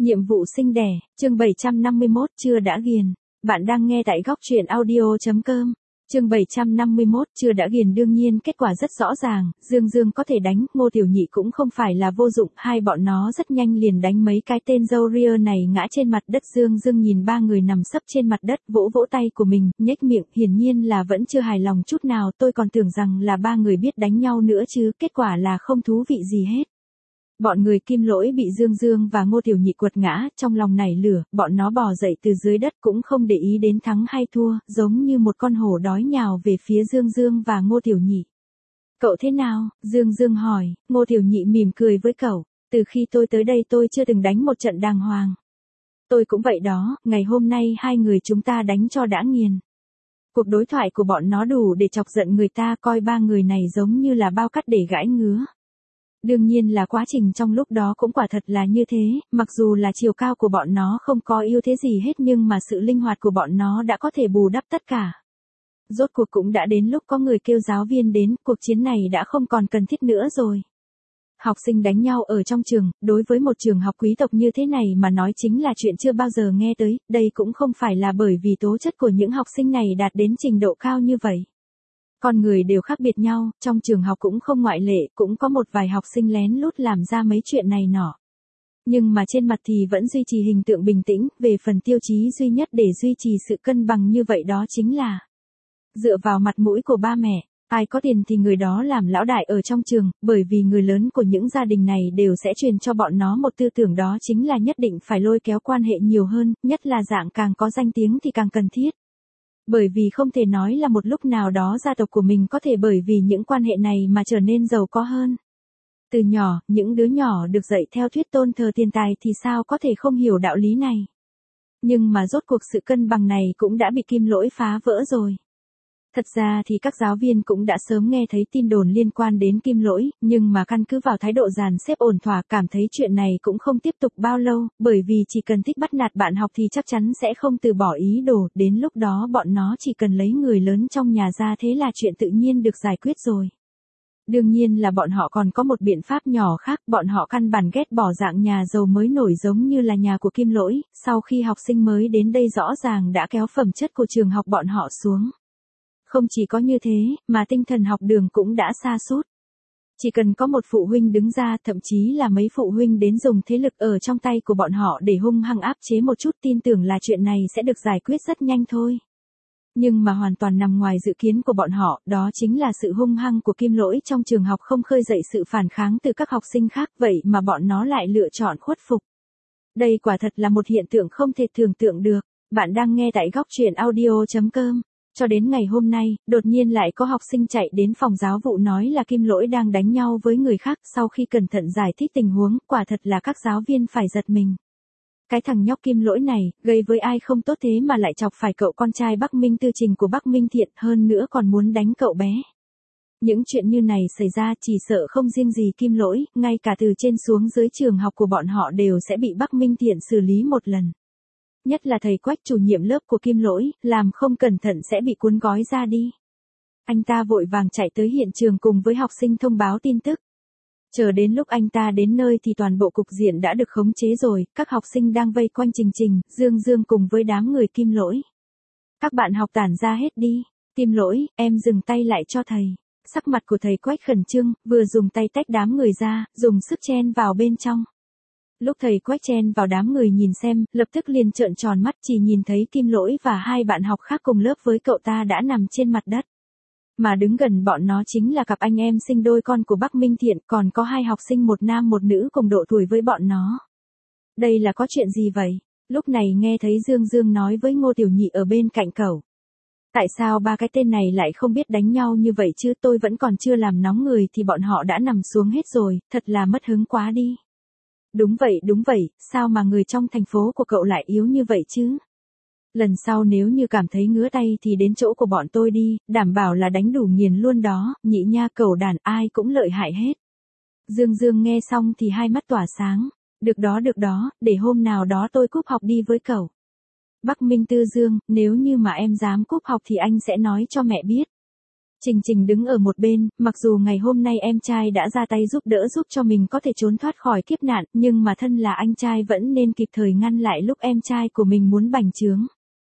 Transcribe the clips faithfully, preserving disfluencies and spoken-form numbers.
Nhiệm vụ sinh đẻ, chương bảy trăm năm mươi mốt chưa đã ghiền. Bạn đang nghe tại góc truyện audio chấm com. Chương bảy trăm năm mươi mốt chưa đã ghiền đương nhiên kết quả rất rõ ràng, Dương Dương có thể đánh, Ngô Tiểu Nhị cũng không phải là vô dụng, hai bọn nó rất nhanh liền đánh mấy cái tên dâu ria này ngã trên mặt đất. Dương Dương nhìn ba người nằm sấp trên mặt đất, vỗ vỗ tay của mình, nhếch miệng, hiển nhiên là vẫn chưa hài lòng chút nào, tôi còn tưởng rằng là ba người biết đánh nhau nữa chứ, kết quả là không thú vị gì hết. Bọn người Kim Lỗi bị Dương Dương và Ngô Tiểu Nhị quật ngã, trong lòng nảy lửa, bọn nó bò dậy từ dưới đất cũng không để ý đến thắng hay thua, giống như một con hổ đói nhào về phía Dương Dương và Ngô Tiểu Nhị. Cậu thế nào? Dương Dương hỏi, Ngô Tiểu Nhị mỉm cười với cậu, từ khi tôi tới đây tôi chưa từng đánh một trận đàng hoàng. Tôi cũng vậy đó, ngày hôm nay hai người chúng ta đánh cho đã nghiền. Cuộc đối thoại của bọn nó đủ để chọc giận người ta, coi ba người này giống như là bao cắt để gãi ngứa. Đương nhiên là quá trình trong lúc đó cũng quả thật là như thế, mặc dù là chiều cao của bọn nó không có ưu thế gì hết nhưng mà sự linh hoạt của bọn nó đã có thể bù đắp tất cả. Rốt cuộc cũng đã đến lúc có người kêu giáo viên đến, cuộc chiến này đã không còn cần thiết nữa rồi. Học sinh đánh nhau ở trong trường, đối với một trường học quý tộc như thế này mà nói chính là chuyện chưa bao giờ nghe tới, đây cũng không phải là bởi vì tố chất của những học sinh này đạt đến trình độ cao như vậy. Con người đều khác biệt nhau, trong trường học cũng không ngoại lệ, cũng có một vài học sinh lén lút làm ra mấy chuyện này nọ. Nhưng mà trên mặt thì vẫn duy trì hình tượng bình tĩnh, về phần tiêu chí duy nhất để duy trì sự cân bằng như vậy đó chính là dựa vào mặt mũi của ba mẹ, ai có tiền thì người đó làm lão đại ở trong trường, bởi vì người lớn của những gia đình này đều sẽ truyền cho bọn nó một tư tưởng đó chính là nhất định phải lôi kéo quan hệ nhiều hơn, nhất là dạng càng có danh tiếng thì càng cần thiết. Bởi vì không thể nói là một lúc nào đó gia tộc của mình có thể bởi vì những quan hệ này mà trở nên giàu có hơn. Từ nhỏ, những đứa nhỏ được dạy theo thuyết tôn thờ tiền tài thì sao có thể không hiểu đạo lý này. Nhưng mà rốt cuộc sự cân bằng này cũng đã bị Kim Lỗi phá vỡ rồi. Thật ra thì các giáo viên cũng đã sớm nghe thấy tin đồn liên quan đến Kim Lỗi, nhưng mà căn cứ vào thái độ dàn xếp ổn thỏa cảm thấy chuyện này cũng không tiếp tục bao lâu, bởi vì chỉ cần thích bắt nạt bạn học thì chắc chắn sẽ không từ bỏ ý đồ, đến lúc đó bọn nó chỉ cần lấy người lớn trong nhà ra thế là chuyện tự nhiên được giải quyết rồi. Đương nhiên là bọn họ còn có một biện pháp nhỏ khác, bọn họ căn bản ghét bỏ dạng nhà giàu mới nổi giống như là nhà của Kim Lỗi, sau khi học sinh mới đến đây rõ ràng đã kéo phẩm chất của trường học bọn họ xuống. Không chỉ có như thế, mà tinh thần học đường cũng đã sa sút. Chỉ cần có một phụ huynh đứng ra, thậm chí là mấy phụ huynh đến dùng thế lực ở trong tay của bọn họ để hung hăng áp chế một chút, tin tưởng là chuyện này sẽ được giải quyết rất nhanh thôi. Nhưng mà hoàn toàn nằm ngoài dự kiến của bọn họ, đó chính là sự hung hăng của Kim Lỗi trong trường học không khơi dậy sự phản kháng từ các học sinh khác, vậy mà bọn nó lại lựa chọn khuất phục. Đây quả thật là một hiện tượng không thể tưởng tượng được. Bạn đang nghe tại góc truyện audio chấm com. Cho đến ngày hôm nay, đột nhiên lại có học sinh chạy đến phòng giáo vụ nói là Kim Lỗi đang đánh nhau với người khác, sau khi cẩn thận giải thích tình huống, quả thật là các giáo viên phải giật mình. Cái thằng nhóc Kim Lỗi này, gây với ai không tốt thế mà lại chọc phải cậu con trai Bắc Minh Tư Trình của Bắc Minh Thiện, hơn nữa còn muốn đánh cậu bé. Những chuyện như này xảy ra chỉ sợ không riêng gì Kim Lỗi, ngay cả từ trên xuống dưới trường học của bọn họ đều sẽ bị Bắc Minh Thiện xử lý một lần. Nhất là thầy Quách chủ nhiệm lớp của Kim Lỗi, làm không cẩn thận sẽ bị cuốn gói ra đi. Anh ta vội vàng chạy tới hiện trường cùng với học sinh thông báo tin tức. Chờ đến lúc anh ta đến nơi thì toàn bộ cục diện đã được khống chế rồi, các học sinh đang vây quanh Trình Trình, Dương Dương cùng với đám người Kim Lỗi. Các bạn học tản ra hết đi. Kim Lỗi, em dừng tay lại cho thầy. Sắc mặt của thầy Quách khẩn trương, vừa dùng tay tách đám người ra, dùng sức chen vào bên trong. Lúc thầy Quách chen vào đám người nhìn xem, lập tức liền trợn tròn mắt chỉ nhìn thấy Kim Lỗi và hai bạn học khác cùng lớp với cậu ta đã nằm trên mặt đất. Mà đứng gần bọn nó chính là cặp anh em sinh đôi con của Bắc Minh Thiện, còn có hai học sinh một nam một nữ cùng độ tuổi với bọn nó. Đây là có chuyện gì vậy? Lúc này nghe thấy Dương Dương nói với Ngô Tiểu Nhị ở bên cạnh cậu. Tại sao ba cái tên này lại không biết đánh nhau như vậy chứ, tôi vẫn còn chưa làm nóng người thì bọn họ đã nằm xuống hết rồi, thật là mất hứng quá đi. Đúng vậy đúng vậy, sao mà người trong thành phố của cậu lại yếu như vậy chứ? Lần sau nếu như cảm thấy ngứa tay thì đến chỗ của bọn tôi đi, đảm bảo là đánh đủ nghiền luôn đó, nhị nha cẩu đàn ai cũng lợi hại hết. Dương Dương nghe xong thì hai mắt tỏa sáng, được đó được đó, để hôm nào đó tôi cúp học đi với cậu. Bắc Minh Tư Dương, nếu như mà em dám cúp học thì anh sẽ nói cho mẹ biết. Trình Trình đứng ở một bên, mặc dù ngày hôm nay em trai đã ra tay giúp đỡ giúp cho mình có thể trốn thoát khỏi kiếp nạn, nhưng mà thân là anh trai vẫn nên kịp thời ngăn lại lúc em trai của mình muốn bành trướng.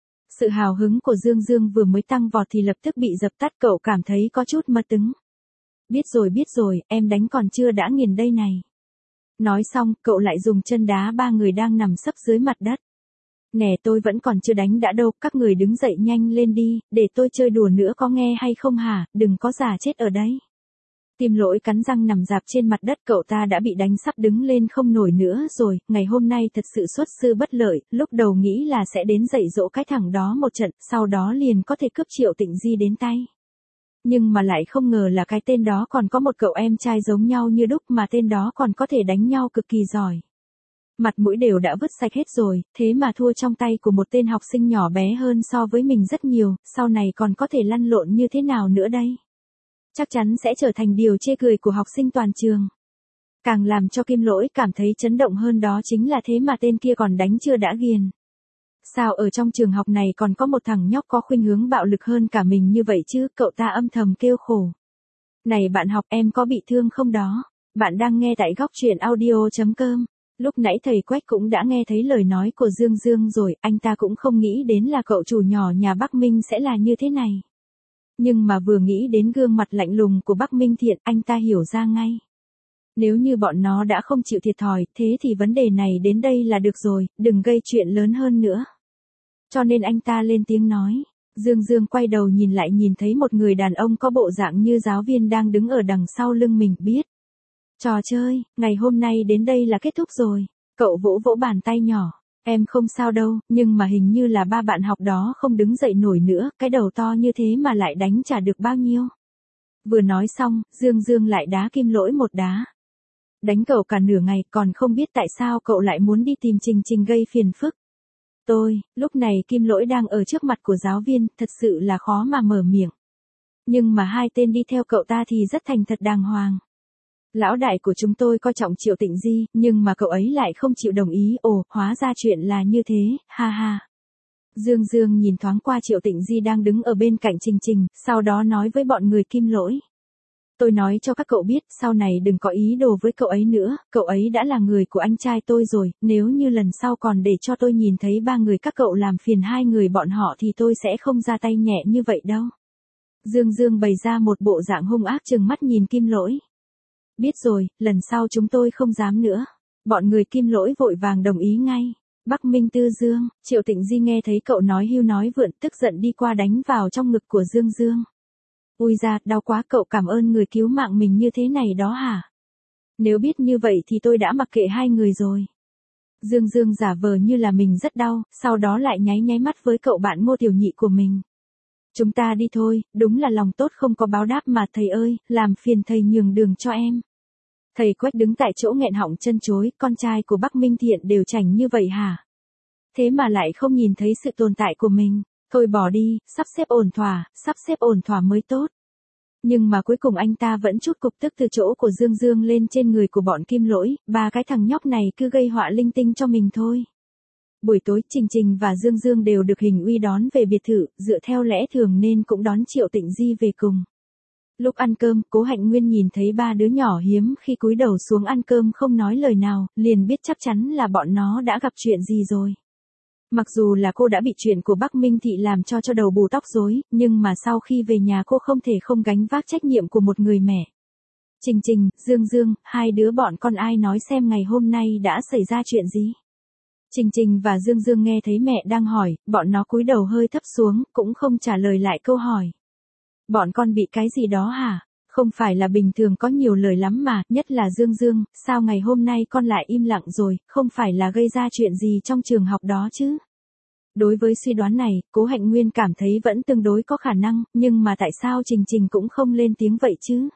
Sự hào hứng của Dương Dương vừa mới tăng vọt thì lập tức bị dập tắt, cậu cảm thấy có chút mất tứng. Biết rồi biết rồi, em đánh còn chưa đã nghiền đây này. Nói xong, cậu lại dùng chân đá ba người đang nằm sấp dưới mặt đất. Nè tôi vẫn còn chưa đánh đã đâu, các người đứng dậy nhanh lên đi, để tôi chơi đùa nữa có nghe hay không hả, đừng có giả chết ở đấy. Tìm Lỗi cắn răng nằm rạp trên mặt đất, cậu ta đã bị đánh sắp đứng lên không nổi nữa rồi, ngày hôm nay thật sự xuất sư bất lợi, lúc đầu nghĩ là sẽ đến dạy dỗ cái thằng đó một trận, sau đó liền có thể cướp Triệu Tịnh Di đến tay. Nhưng mà lại không ngờ là cái tên đó còn có một cậu em trai giống nhau như đúc, mà tên đó còn có thể đánh nhau cực kỳ giỏi. Mặt mũi đều đã vứt sạch hết rồi, thế mà thua trong tay của một tên học sinh nhỏ bé hơn so với mình rất nhiều, sau này còn có thể lăn lộn như thế nào nữa đây? Chắc chắn sẽ trở thành điều chê cười của học sinh toàn trường. Càng làm cho Kim Lỗi cảm thấy chấn động hơn đó chính là thế mà tên kia còn đánh chưa đã ghiền. Sao ở trong trường học này còn có một thằng nhóc có khuynh hướng bạo lực hơn cả mình như vậy chứ, cậu ta âm thầm kêu khổ. Này bạn học, em có bị thương không đó? Bạn đang nghe tại góc truyện audio chấm com. Lúc nãy thầy Quách cũng đã nghe thấy lời nói của Dương Dương rồi, anh ta cũng không nghĩ đến là cậu chủ nhỏ nhà Bắc Minh sẽ là như thế này. Nhưng mà vừa nghĩ đến gương mặt lạnh lùng của Bắc Minh Thiện, anh ta hiểu ra ngay. Nếu như bọn nó đã không chịu thiệt thòi, thế thì vấn đề này đến đây là được rồi, đừng gây chuyện lớn hơn nữa. Cho nên anh ta lên tiếng nói. Dương Dương quay đầu nhìn lại, nhìn thấy một người đàn ông có bộ dạng như giáo viên đang đứng ở đằng sau lưng mình, biết. Trò chơi, ngày hôm nay đến đây là kết thúc rồi. Cậu vỗ vỗ bàn tay nhỏ. Em không sao đâu, nhưng mà hình như là ba bạn học đó không đứng dậy nổi nữa, cái đầu to như thế mà lại đánh chả được bao nhiêu. Vừa nói xong, Dương Dương lại đá Kim Lỗi một đá. Đánh cậu cả nửa ngày, còn không biết tại sao cậu lại muốn đi tìm Trình Trình gây phiền phức. Tôi, lúc này Kim Lỗi đang ở trước mặt của giáo viên, thật sự là khó mà mở miệng. Nhưng mà hai tên đi theo cậu ta thì rất thành thật đàng hoàng. Lão đại của chúng tôi coi trọng Triệu Tịnh Di, nhưng mà cậu ấy lại không chịu đồng ý, ồ, hóa ra chuyện là như thế, ha ha. Dương Dương nhìn thoáng qua Triệu Tịnh Di đang đứng ở bên cạnh Trình Trình, sau đó nói với bọn người Kim Lỗi. Tôi nói cho các cậu biết, sau này đừng có ý đồ với cậu ấy nữa, cậu ấy đã là người của anh trai tôi rồi, nếu như lần sau còn để cho tôi nhìn thấy ba người các cậu làm phiền hai người bọn họ thì tôi sẽ không ra tay nhẹ như vậy đâu. Dương Dương bày ra một bộ dạng hung ác trừng mắt nhìn Kim Lỗi. Biết rồi, lần sau chúng tôi không dám nữa. Bọn người Kim Lỗi vội vàng đồng ý ngay. Bắc Minh Tư Dương, Triệu Tịnh Di nghe thấy cậu nói hưu nói vượn, tức giận đi qua đánh vào trong ngực của Dương Dương. Ui da, đau quá, cậu cảm ơn người cứu mạng mình như thế này đó hả? Nếu biết như vậy thì tôi đã mặc kệ hai người rồi. Dương Dương giả vờ như là mình rất đau, sau đó lại nháy nháy mắt với cậu bạn Ngô Tiểu Nhị của mình. Chúng ta đi thôi, đúng là lòng tốt không có báo đáp mà thầy ơi, làm phiền thầy nhường đường cho em. Thầy Quách đứng tại chỗ nghẹn họng chân chối, con trai của Bắc Minh Thiện đều chảnh như vậy hả? Thế mà lại không nhìn thấy sự tồn tại của mình. Thôi bỏ đi, sắp xếp ổn thỏa, sắp xếp ổn thỏa mới tốt. Nhưng mà cuối cùng anh ta vẫn trút cục tức từ chỗ của Dương Dương lên trên người của bọn Kim Lỗi, ba cái thằng nhóc này cứ gây họa linh tinh cho mình thôi. Buổi tối, Trình Trình và Dương Dương đều được Hình Uy đón về biệt thự, dựa theo lẽ thường nên cũng đón Triệu Tịnh Di về cùng. Lúc ăn cơm, Cố Hạnh Nguyên nhìn thấy ba đứa nhỏ hiếm khi cúi đầu xuống ăn cơm không nói lời nào, liền biết chắc chắn là bọn nó đã gặp chuyện gì rồi. Mặc dù là cô đã bị chuyện của Bắc Minh Thị làm cho cho đầu bù tóc rối, nhưng mà sau khi về nhà cô không thể không gánh vác trách nhiệm của một người mẹ. Trình Trình, Dương Dương, hai đứa bọn con ai nói xem ngày hôm nay đã xảy ra chuyện gì? Trình Trình và Dương Dương nghe thấy mẹ đang hỏi, bọn nó cúi đầu hơi thấp xuống, cũng không trả lời lại câu hỏi. Bọn con bị cái gì đó hả? Không phải là bình thường có nhiều lời lắm mà, nhất là Dương Dương, sao ngày hôm nay con lại im lặng rồi, không phải là gây ra chuyện gì trong trường học đó chứ? Đối với suy đoán này, Cố Hạnh Nguyên cảm thấy vẫn tương đối có khả năng, nhưng mà tại sao Trình Trình cũng không lên tiếng vậy chứ?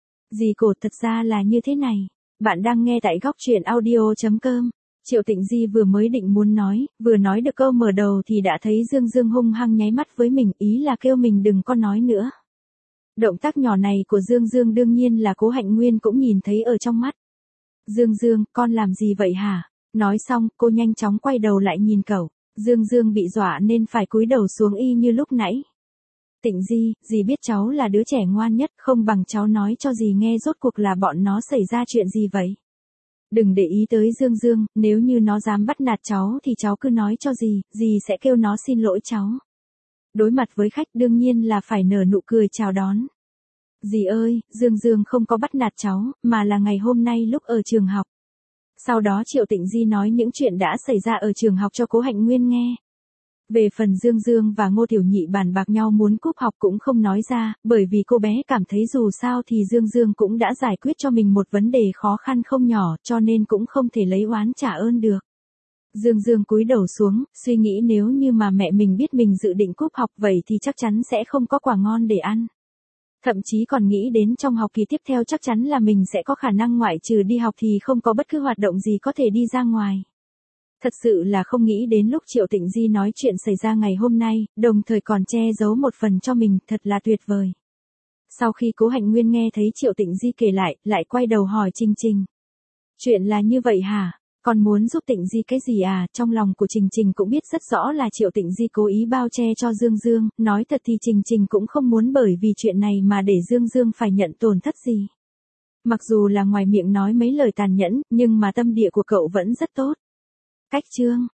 Dì Cột, thật ra là như thế này. Bạn đang nghe tại góc truyện audio chấm com. Triệu Tịnh Di vừa mới định muốn nói, vừa nói được câu mở đầu thì đã thấy Dương Dương hung hăng nháy mắt với mình, ý là kêu mình đừng có nói nữa. Động tác nhỏ này của Dương Dương đương nhiên là Cố Hạnh Nguyên cũng nhìn thấy ở trong mắt. Dương Dương, con làm gì vậy hả? Nói xong, cô nhanh chóng quay đầu lại nhìn cậu. Dương Dương bị dọa nên phải cúi đầu xuống y như lúc nãy. Tịnh Di, dì biết cháu là đứa trẻ ngoan nhất, không bằng cháu nói cho dì nghe rốt cuộc là bọn nó xảy ra chuyện gì vậy. Đừng để ý tới Dương Dương, nếu như nó dám bắt nạt cháu thì cháu cứ nói cho dì, dì sẽ kêu nó xin lỗi cháu. Đối mặt với khách đương nhiên là phải nở nụ cười chào đón. Dì ơi, Dương Dương không có bắt nạt cháu, mà là ngày hôm nay lúc ở trường học. Sau đó Triệu Tịnh Di nói những chuyện đã xảy ra ở trường học cho Cố Hạnh Nguyên nghe. Về phần Dương Dương và Ngô Tiểu Nhị bàn bạc nhau muốn cúp học cũng không nói ra, bởi vì cô bé cảm thấy dù sao thì Dương Dương cũng đã giải quyết cho mình một vấn đề khó khăn không nhỏ, cho nên cũng không thể lấy oán trả ơn được. Dương Dương cúi đầu xuống, suy nghĩ nếu như mà mẹ mình biết mình dự định cúp học vậy thì chắc chắn sẽ không có quả ngon để ăn. Thậm chí còn nghĩ đến trong học kỳ tiếp theo chắc chắn là mình sẽ có khả năng ngoại trừ đi học thì không có bất cứ hoạt động gì có thể đi ra ngoài. Thật sự là không nghĩ đến lúc Triệu Tịnh Di nói chuyện xảy ra ngày hôm nay, đồng thời còn che giấu một phần cho mình, thật là tuyệt vời. Sau khi Cố Hạnh Nguyên nghe thấy Triệu Tịnh Di kể lại, lại quay đầu hỏi Trình Trình. Chuyện là như vậy hả? Còn muốn giúp Tịnh Di cái gì à? Trong lòng của Trình Trình cũng biết rất rõ là Triệu Tịnh Di cố ý bao che cho Dương Dương, nói thật thì Trình Trình cũng không muốn bởi vì chuyện này mà để Dương Dương phải nhận tổn thất gì. Mặc dù là ngoài miệng nói mấy lời tàn nhẫn, nhưng mà tâm địa của cậu vẫn rất tốt. Cách chương